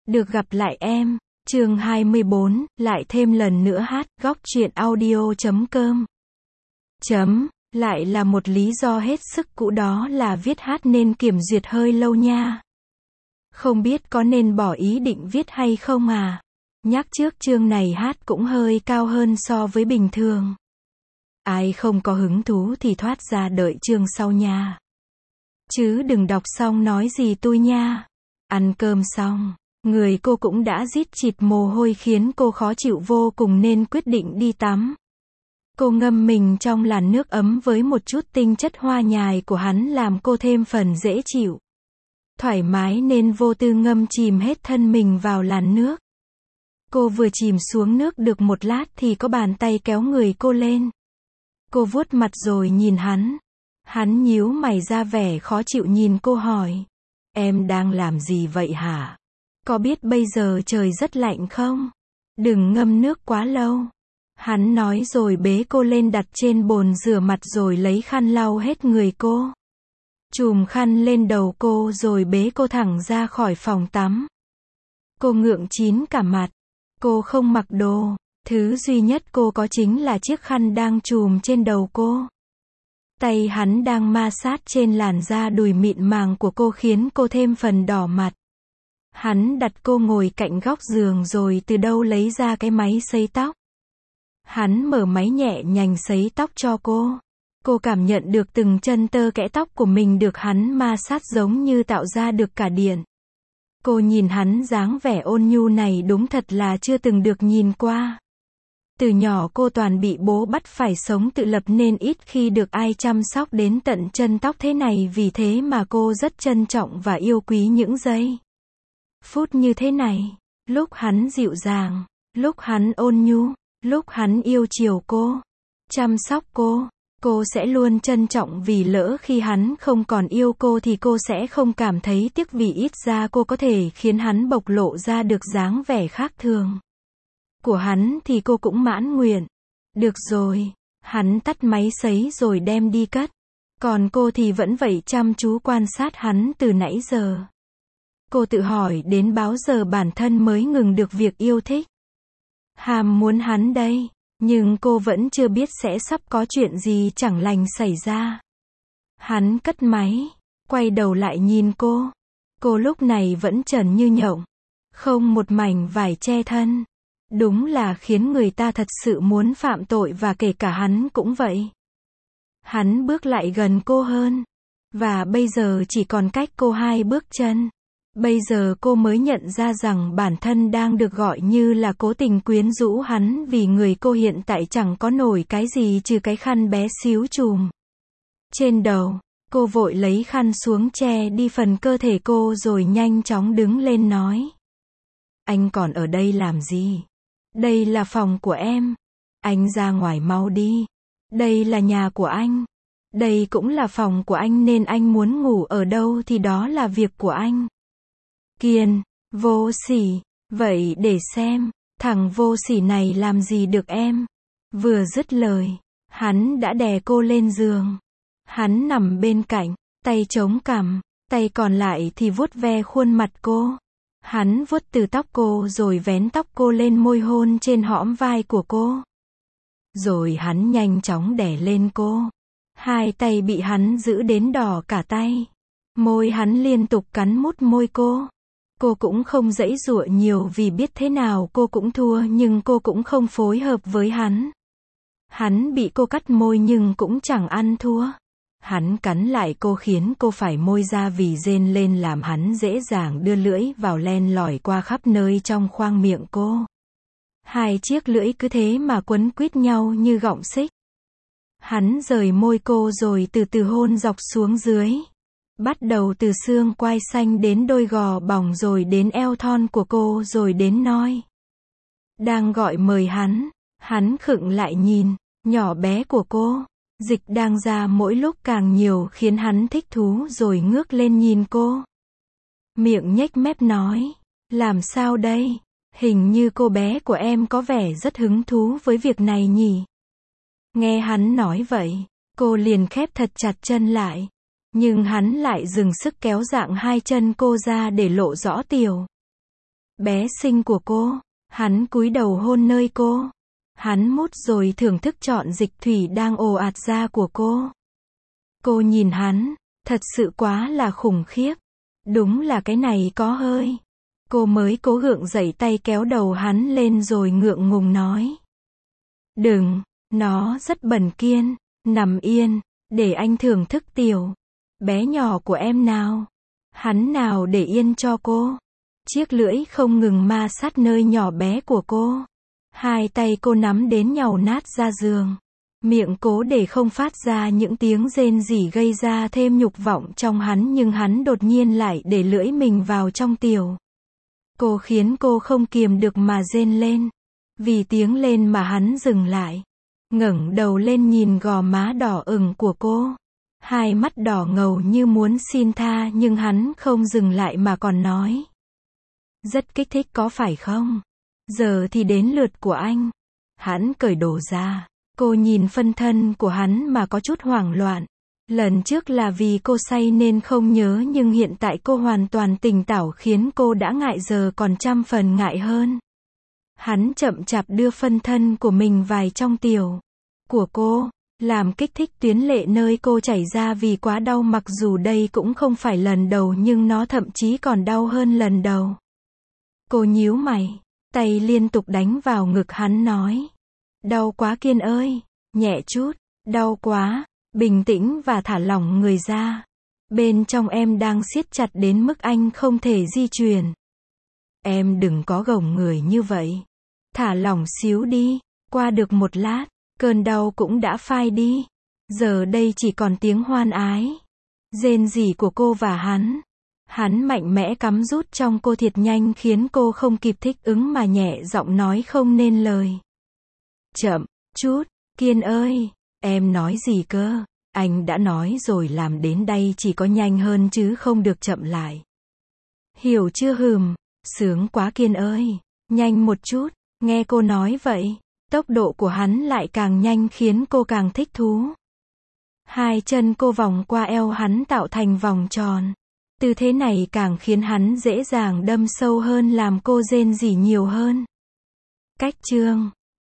Được gặp lại em. Chương 24, lại thêm lần nữa hát, góc truyện audio.com. Lại là một lý do hết sức cũ, đó là viết hát nên kiểm duyệt hơi lâu nha. Không biết có nên bỏ ý định viết hay không à? Nhắc trước chương này hát cũng hơi cao hơn so với bình thường. Ai không có hứng thú thì thoát ra đợi chương sau nha. Chứ đừng đọc xong nói gì tôi nha. Ăn cơm xong, người cô cũng đã rít chịt mồ hôi khiến cô khó chịu vô cùng nên quyết định đi tắm. Cô ngâm mình trong làn nước ấm với một chút tinh chất hoa nhài của hắn làm cô thêm phần dễ chịu. Thoải mái nên vô tư ngâm chìm hết thân mình vào làn nước. Cô vừa chìm xuống nước được một lát thì có bàn tay kéo người cô lên. Cô vuốt mặt rồi nhìn hắn. Hắn nhíu mày ra vẻ khó chịu nhìn cô hỏi. Em đang làm gì vậy hả? Có biết bây giờ trời rất lạnh không? Đừng ngâm nước quá lâu. Hắn nói rồi bế cô lên đặt trên bồn rửa mặt rồi lấy khăn lau hết người cô. Chùm khăn lên đầu cô rồi bế cô thẳng ra khỏi phòng tắm. Cô ngượng chín cả mặt. Cô không mặc đồ. Thứ duy nhất cô có chính là chiếc khăn đang chùm trên đầu cô. Tay hắn đang ma sát trên làn da đùi mịn màng của cô khiến cô thêm phần đỏ mặt. Hắn đặt cô ngồi cạnh góc giường rồi từ đâu lấy ra cái máy sấy tóc. Hắn mở máy nhẹ nhàng sấy tóc cho cô. Cô cảm nhận được từng chân tơ kẽ tóc của mình được hắn ma sát giống như tạo ra được cả điện. Cô nhìn hắn dáng vẻ ôn nhu này đúng thật là chưa từng được nhìn qua. Từ nhỏ cô toàn bị bố bắt phải sống tự lập nên ít khi được ai chăm sóc đến tận chân tóc thế này, vì thế mà cô rất trân trọng và yêu quý những giây phút như thế này. Lúc hắn dịu dàng, lúc hắn ôn nhu, lúc hắn yêu chiều cô, chăm sóc cô sẽ luôn trân trọng, vì lỡ khi hắn không còn yêu cô thì cô sẽ không cảm thấy tiếc, vì ít ra cô có thể khiến hắn bộc lộ ra được dáng vẻ khác thường của hắn thì cô cũng mãn nguyện. Được rồi, hắn tắt máy sấy rồi đem đi cất. Còn cô thì vẫn vậy chăm chú quan sát hắn từ nãy giờ. Cô tự hỏi đến bao giờ bản thân mới ngừng được việc yêu thích. Ham muốn hắn đây, nhưng cô vẫn chưa biết sẽ sắp có chuyện gì chẳng lành xảy ra. Hắn cất máy, quay đầu lại nhìn cô. Cô lúc này vẫn trần như nhộng, không một mảnh vải che thân. Đúng là khiến người ta thật sự muốn phạm tội, và kể cả hắn cũng vậy. Hắn bước lại gần cô hơn. Và bây giờ chỉ còn cách cô 2 bước chân. Bây giờ cô mới nhận ra rằng bản thân đang được gọi như là cố tình quyến rũ hắn, vì người cô hiện tại chẳng có nổi cái gì trừ cái khăn bé xíu chùm trên đầu. Cô vội lấy khăn xuống che đi phần cơ thể cô rồi nhanh chóng đứng lên nói. Anh còn ở đây làm gì? Đây là phòng của em. Anh ra ngoài mau đi. Đây là nhà của anh. Đây cũng là phòng của anh, nên anh muốn ngủ ở đâu thì đó là việc của anh. Kiên, vô sỉ. Vậy để xem, thằng vô sỉ này làm gì được em. Vừa dứt lời, hắn đã đè cô lên giường. Hắn nằm bên cạnh, tay chống cằm, tay còn lại thì vuốt ve khuôn mặt cô. Hắn vuốt từ tóc cô rồi vén tóc cô lên, môi hôn trên hõm vai của cô. Rồi hắn nhanh chóng đè lên cô. 2 tay bị hắn giữ đến đỏ cả tay. Môi hắn liên tục cắn mút môi cô. Cô cũng không giãy giụa nhiều vì biết thế nào cô cũng thua, nhưng cô cũng không phối hợp với hắn. Hắn bị cô cắt môi nhưng cũng chẳng ăn thua. Hắn cắn lại cô khiến cô phải môi ra vì rên lên, làm hắn dễ dàng đưa lưỡi vào len lỏi qua khắp nơi trong khoang miệng cô. 2 chiếc lưỡi cứ thế mà quấn quýt nhau như gọng xích. Hắn rời môi cô rồi từ từ hôn dọc xuống dưới. Bắt đầu từ xương quai xanh đến đôi gò bỏng, rồi đến eo thon của cô, rồi đến noi. Đang gọi mời hắn khựng lại nhìn, nhỏ bé của cô. Dịch đang ra mỗi lúc càng nhiều khiến hắn thích thú, rồi ngước lên nhìn cô. Miệng nhếch mép nói, làm sao đây? Hình như cô bé của em có vẻ rất hứng thú với việc này nhỉ? Nghe hắn nói vậy, cô liền khép thật chặt chân lại. Nhưng hắn lại dừng sức kéo dạng 2 chân cô ra để lộ rõ tiểu bé xinh của cô. Hắn cúi đầu hôn nơi cô. Hắn mút rồi thưởng thức trọn dịch thủy đang ồ ạt ra của cô. Cô nhìn hắn, thật sự quá là khủng khiếp. Đúng là cái này có hơi. Cô mới cố gượng dậy tay kéo đầu hắn lên rồi ngượng ngùng nói. Đừng, nó rất bẩn kiên, nằm yên, để anh thưởng thức tiểu bé nhỏ của em nào. Hắn nào để yên cho cô. Chiếc lưỡi không ngừng ma sát nơi nhỏ bé của cô. Hai tay cô nắm đến nhàu nát ra giường. Miệng cố để không phát ra những tiếng rên rỉ gây ra thêm nhục vọng trong hắn, nhưng hắn đột nhiên lại để lưỡi mình vào trong tiểu cô khiến cô không kiềm được mà rên lên. Vì tiếng lên mà hắn dừng lại. Ngẩng đầu lên nhìn gò má đỏ ửng của cô. Hai mắt đỏ ngầu như muốn xin tha, nhưng hắn không dừng lại mà còn nói. Rất kích thích có phải không? Giờ thì đến lượt của anh. Hắn cởi đồ ra. Cô nhìn phân thân của hắn mà có chút hoảng loạn. Lần trước là vì cô say nên không nhớ, nhưng hiện tại cô hoàn toàn tỉnh táo khiến cô đã ngại giờ còn trăm phần ngại hơn. Hắn chậm chạp đưa phân thân của mình vào trong tiểu của cô, làm kích thích tuyến lệ nơi cô chảy ra vì quá đau, mặc dù đây cũng không phải lần đầu nhưng nó thậm chí còn đau hơn lần đầu. Cô nhíu mày, tay liên tục đánh vào ngực hắn nói. Đau quá Kiên ơi, nhẹ chút, đau quá, bình tĩnh và thả lỏng người ra. Bên trong em đang siết chặt đến mức anh không thể di chuyển. Em đừng có gồng người như vậy. Thả lỏng xíu đi, qua được một lát, cơn đau cũng đã phai đi. Giờ đây chỉ còn tiếng hoan ái, rên rỉ của cô và hắn. Hắn mạnh mẽ cắm rút trong cô thiệt nhanh khiến cô không kịp thích ứng mà nhẹ giọng nói không nên lời. Chậm chút, Kiên ơi, em nói gì cơ? Anh đã nói rồi, làm đến đây chỉ có nhanh hơn chứ không được chậm lại. Hiểu chưa hừm, sướng quá Kiên ơi, nhanh một chút. Nghe cô nói vậy, tốc độ của hắn lại càng nhanh khiến cô càng thích thú. Hai chân cô vòng qua eo hắn tạo thành vòng tròn. Tư thế này càng khiến hắn dễ dàng đâm sâu hơn, làm cô rên rỉ nhiều hơn. Cách chương